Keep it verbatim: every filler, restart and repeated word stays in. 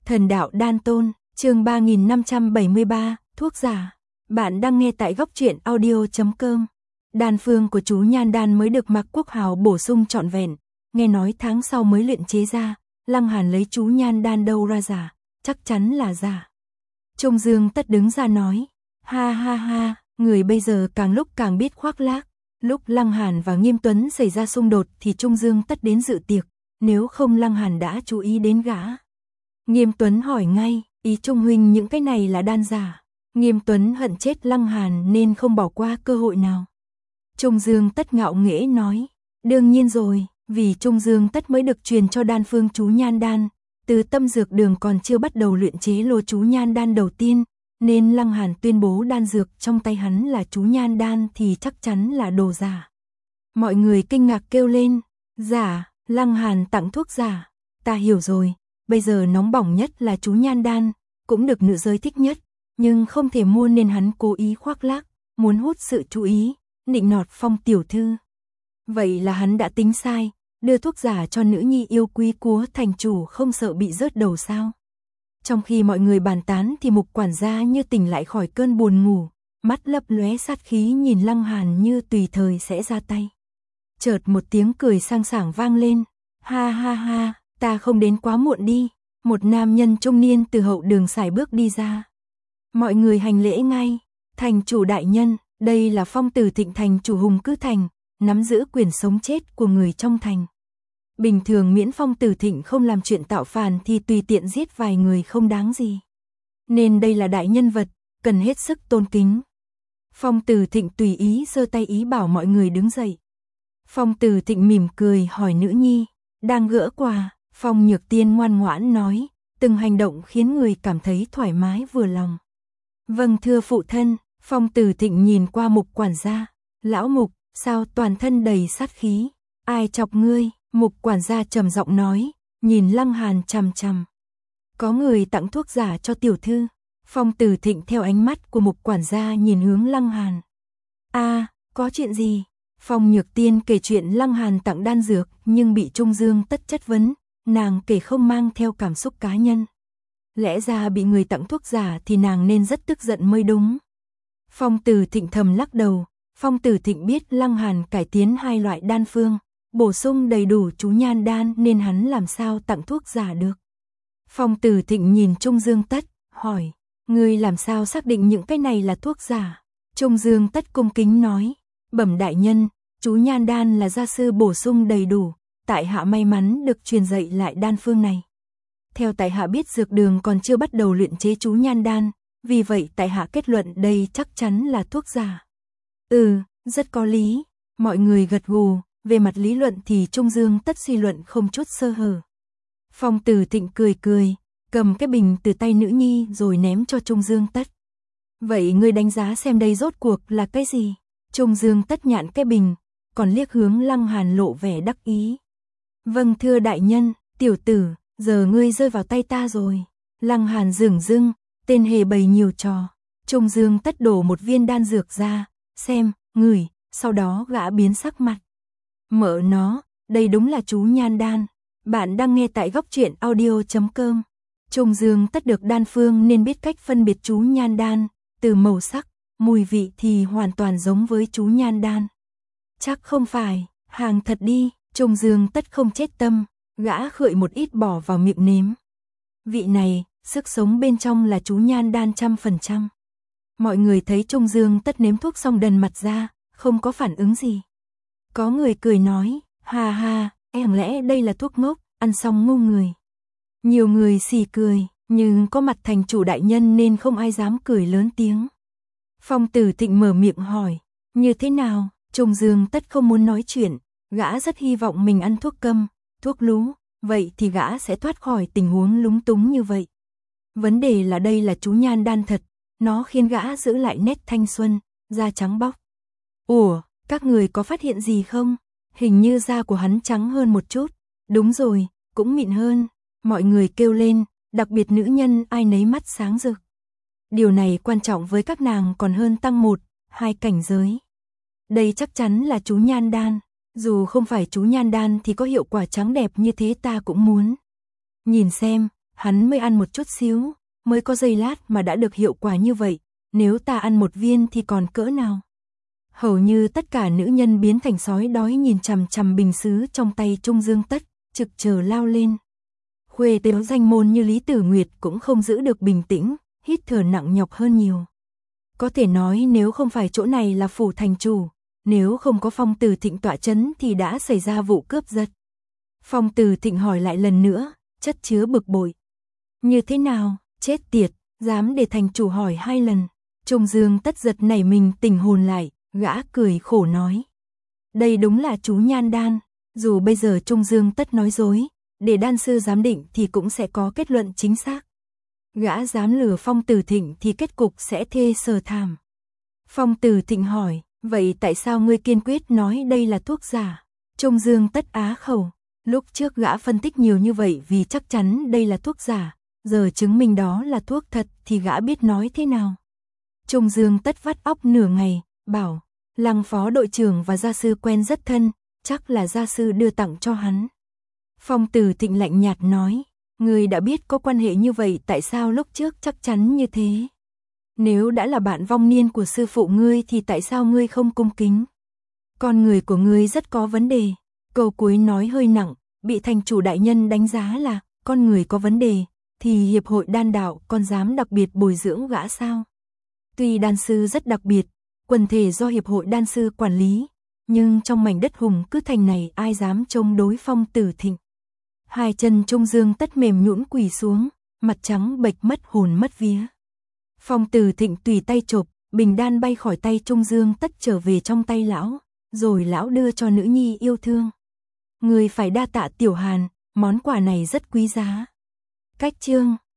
Thần đạo đan tôn, chương ba nghìn năm trăm bảy mươi ba, thuốc giả. Bạn đang nghe tại góc truyện audio chấm com. Đan phương của chú Nhan Đan mới được Mạc Quốc Hào bổ sung trọn vẹn, nghe nói tháng sau mới luyện chế ra, Lăng Hàn lấy chú Nhan Đan đâu ra giả, chắc chắn là giả. Trung Dương Tất đứng ra nói, ha ha ha, người bây giờ càng lúc càng biết khoác lác. Lúc Lăng Hàn và Nghiêm Tuấn xảy ra xung đột thì Trung Dương Tất đến dự tiệc, nếu không Lăng Hàn đã chú ý đến gã. Nghiêm Tuấn hỏi ngay, ý Trung huynh những cái này là đan giả. Nghiêm Tuấn hận chết Lăng Hàn nên không bỏ qua cơ hội nào. Trung Dương Tất ngạo nghễ nói, đương nhiên rồi, vì Trung Dương Tất mới được truyền cho đan phương chú Nhan Đan, từ Tâm Dược Đường còn chưa bắt đầu luyện chế lô chú Nhan Đan đầu tiên, nên Lăng Hàn tuyên bố đan dược trong tay hắn là chú Nhan Đan thì chắc chắn là đồ giả. Mọi người kinh ngạc kêu lên, giả, Lăng Hàn tặng thuốc giả, ta hiểu rồi, bây giờ nóng bỏng nhất là chú Nhan Đan, cũng được nữ giới thích nhất, nhưng không thể mua nên hắn cố ý khoác lác, muốn hút sự chú ý, nịnh nọt Phong tiểu thư. Vậy là hắn đã tính sai, đưa thuốc giả cho nữ nhi yêu quý của thành chủ không sợ bị rớt đầu sao? Trong khi mọi người bàn tán thì Mục quản gia như tỉnh lại khỏi cơn buồn ngủ, mắt lấp lóe sát khí nhìn Lăng Hàn như tùy thời sẽ ra tay. Chợt một tiếng cười sang sảng vang lên, ha ha ha, ta không đến quá muộn đi. Một nam nhân trung niên từ hậu đường sải bước đi ra. Mọi người hành lễ ngay, thành chủ đại nhân, đây là Phong Tử Thịnh thành chủ Hùng Cư thành, nắm giữ quyền sống chết của người trong thành. Bình thường miễn Phong Tử Thịnh không làm chuyện tạo phản thì tùy tiện giết vài người không đáng gì. Nên đây là đại nhân vật, cần hết sức tôn kính. Phong Tử Thịnh tùy ý giơ tay ý bảo mọi người đứng dậy. Phong Tử Thịnh mỉm cười hỏi nữ nhi, đang gỡ quà. Phong Nhược Tiên ngoan ngoãn nói, từng hành động khiến người cảm thấy thoải mái vừa lòng. Vâng thưa phụ thân. Phong Tử Thịnh nhìn qua Mục quản gia, lão Mục, sao toàn thân đầy sát khí, ai chọc ngươi? Mục quản gia trầm giọng nói, nhìn Lăng Hàn chằm chằm. Có người tặng thuốc giả cho tiểu thư. Phong Tử Thịnh theo ánh mắt của Mục quản gia nhìn hướng Lăng Hàn. A, à, có chuyện gì? Phong Nhược Tiên kể chuyện Lăng Hàn tặng đan dược nhưng bị Trung Dương Tất chất vấn, nàng kể không mang theo cảm xúc cá nhân. Lẽ ra bị người tặng thuốc giả thì nàng nên rất tức giận mới đúng. Phong Tử Thịnh thầm lắc đầu, Phong Tử Thịnh biết Lăng Hàn cải tiến hai loại đan phương, bổ sung đầy đủ chú Nhan Đan nên hắn làm sao tặng thuốc giả được. Phong Tử Thịnh nhìn Trung Dương Tất, hỏi, ngươi làm sao xác định những cái này là thuốc giả? Trung Dương Tất cung kính nói, bẩm đại nhân, chú Nhan Đan là gia sư bổ sung đầy đủ, tại hạ may mắn được truyền dạy lại đan phương này. Theo tại hạ biết dược đường còn chưa bắt đầu luyện chế chú Nhan Đan, vì vậy tại hạ kết luận đây chắc chắn là thuốc giả. Ừ, rất có lý, mọi người gật gù, về mặt lý luận thì Trung Dương Tất suy luận không chút sơ hở. Phong Tử Thịnh cười cười, cầm cái bình từ tay nữ nhi rồi ném cho Trung Dương Tất. Vậy ngươi đánh giá xem đây rốt cuộc là cái gì? Trung Dương Tất nhạn cái bình, còn liếc hướng Lăng Hàn lộ vẻ đắc ý. Vâng thưa đại nhân, tiểu tử, giờ ngươi rơi vào tay ta rồi. Lăng Hàn dửng dưng, tên hề bày nhiều trò. Trung Dương Tất đổ một viên đan dược ra, xem, ngửi, sau đó gã biến sắc mặt. Mợ nó, đây đúng là chú Nhan Đan. Bạn đang nghe tại góc truyện audio chấm com. Trung Dương Tất được đan phương nên biết cách phân biệt chú Nhan Đan, từ màu sắc, mùi vị thì hoàn toàn giống với chú Nhan Đan. Chắc không phải, hàng thật đi. Trung Dương Tất không chết tâm, gã khựi một ít bỏ vào miệng nếm. Vị này, sức sống bên trong là chú Nhan Đan trăm phần trăm. Mọi người thấy Trung Dương Tất nếm thuốc xong đần mặt ra, không có phản ứng gì. Có người cười nói, ha ha, em lẽ đây là thuốc ngốc, ăn xong ngu người. Nhiều người xì cười, nhưng có mặt thành chủ đại nhân nên không ai dám cười lớn tiếng. Phong Tử Thịnh mở miệng hỏi, như thế nào? Trung Dương Tất không muốn nói chuyện. Gã rất hy vọng mình ăn thuốc câm, thuốc lú, vậy thì gã sẽ thoát khỏi tình huống lúng túng như vậy. Vấn đề là đây là chú Nhan Đan thật, nó khiến gã giữ lại nét thanh xuân, da trắng bóc. Ủa, các người có phát hiện gì không? Hình như da của hắn trắng hơn một chút. Đúng rồi, cũng mịn hơn. Mọi người kêu lên, đặc biệt nữ nhân ai nấy mắt sáng rực. Điều này quan trọng với các nàng còn hơn tăng một, hai cảnh giới. Đây chắc chắn là chú Nhan Đan. Dù không phải chú Nhan Đan thì có hiệu quả trắng đẹp như thế ta cũng muốn. Nhìn xem, hắn mới ăn một chút xíu, mới có giây lát mà đã được hiệu quả như vậy, nếu ta ăn một viên thì còn cỡ nào. Hầu như tất cả nữ nhân biến thành sói đói nhìn chằm chằm bình sứ trong tay Trung Dương Tất, trực chờ lao lên. Khuê tếu danh môn như Lý Tử Nguyệt cũng không giữ được bình tĩnh, hít thở nặng nhọc hơn nhiều. Có thể nói nếu không phải chỗ này là phủ thành chủ, nếu không có Phong Tử Thịnh tọa chấn thì đã xảy ra vụ cướp giật. Phong Tử Thịnh hỏi lại lần nữa, chất chứa bực bội. Như thế nào, chết tiệt, dám để thành chủ hỏi hai lần. Trung Dương Tất giật nảy mình tỉnh hồn lại, gã cười khổ nói. Đây đúng là chú Nhan Đan, dù bây giờ Trung Dương Tất nói dối, để đan sư giám định thì cũng sẽ có kết luận chính xác. Gã dám lừa Phong Tử Thịnh thì kết cục sẽ thê sờ thảm. Phong Tử Thịnh hỏi, vậy tại sao ngươi kiên quyết nói đây là thuốc giả? Trung Dương Tất á khẩu, lúc trước gã phân tích nhiều như vậy vì chắc chắn đây là thuốc giả, giờ chứng minh đó là thuốc thật thì gã biết nói thế nào. Trung Dương Tất vắt óc nửa ngày, bảo, Lăng phó đội trưởng và gia sư quen rất thân, chắc là gia sư đưa tặng cho hắn. Phong Tử Thịnh lạnh nhạt nói, ngươi đã biết có quan hệ như vậy tại sao lúc trước chắc chắn như thế? Nếu đã là bạn vong niên của sư phụ ngươi thì tại sao ngươi không cung kính? Con người của ngươi rất có vấn đề. Câu cuối nói hơi nặng, bị thành chủ đại nhân đánh giá là con người có vấn đề, thì hiệp hội đan đạo còn dám đặc biệt bồi dưỡng gã sao? Tuy đan sư rất đặc biệt, quần thể do hiệp hội đan sư quản lý, nhưng trong mảnh đất hùng cứ thành này ai dám chống đối Phong Tử Thịnh. Hai chân Trung Dương Tất mềm nhũn quỳ xuống, mặt trắng bệch mất hồn mất vía. Phong Tử Thịnh tùy tay chộp, bình đan bay khỏi tay Trung Dương Tất trở về trong tay lão, rồi lão đưa cho nữ nhi yêu thương. Người phải đa tạ Tiểu Hàn, món quà này rất quý giá. Cách chương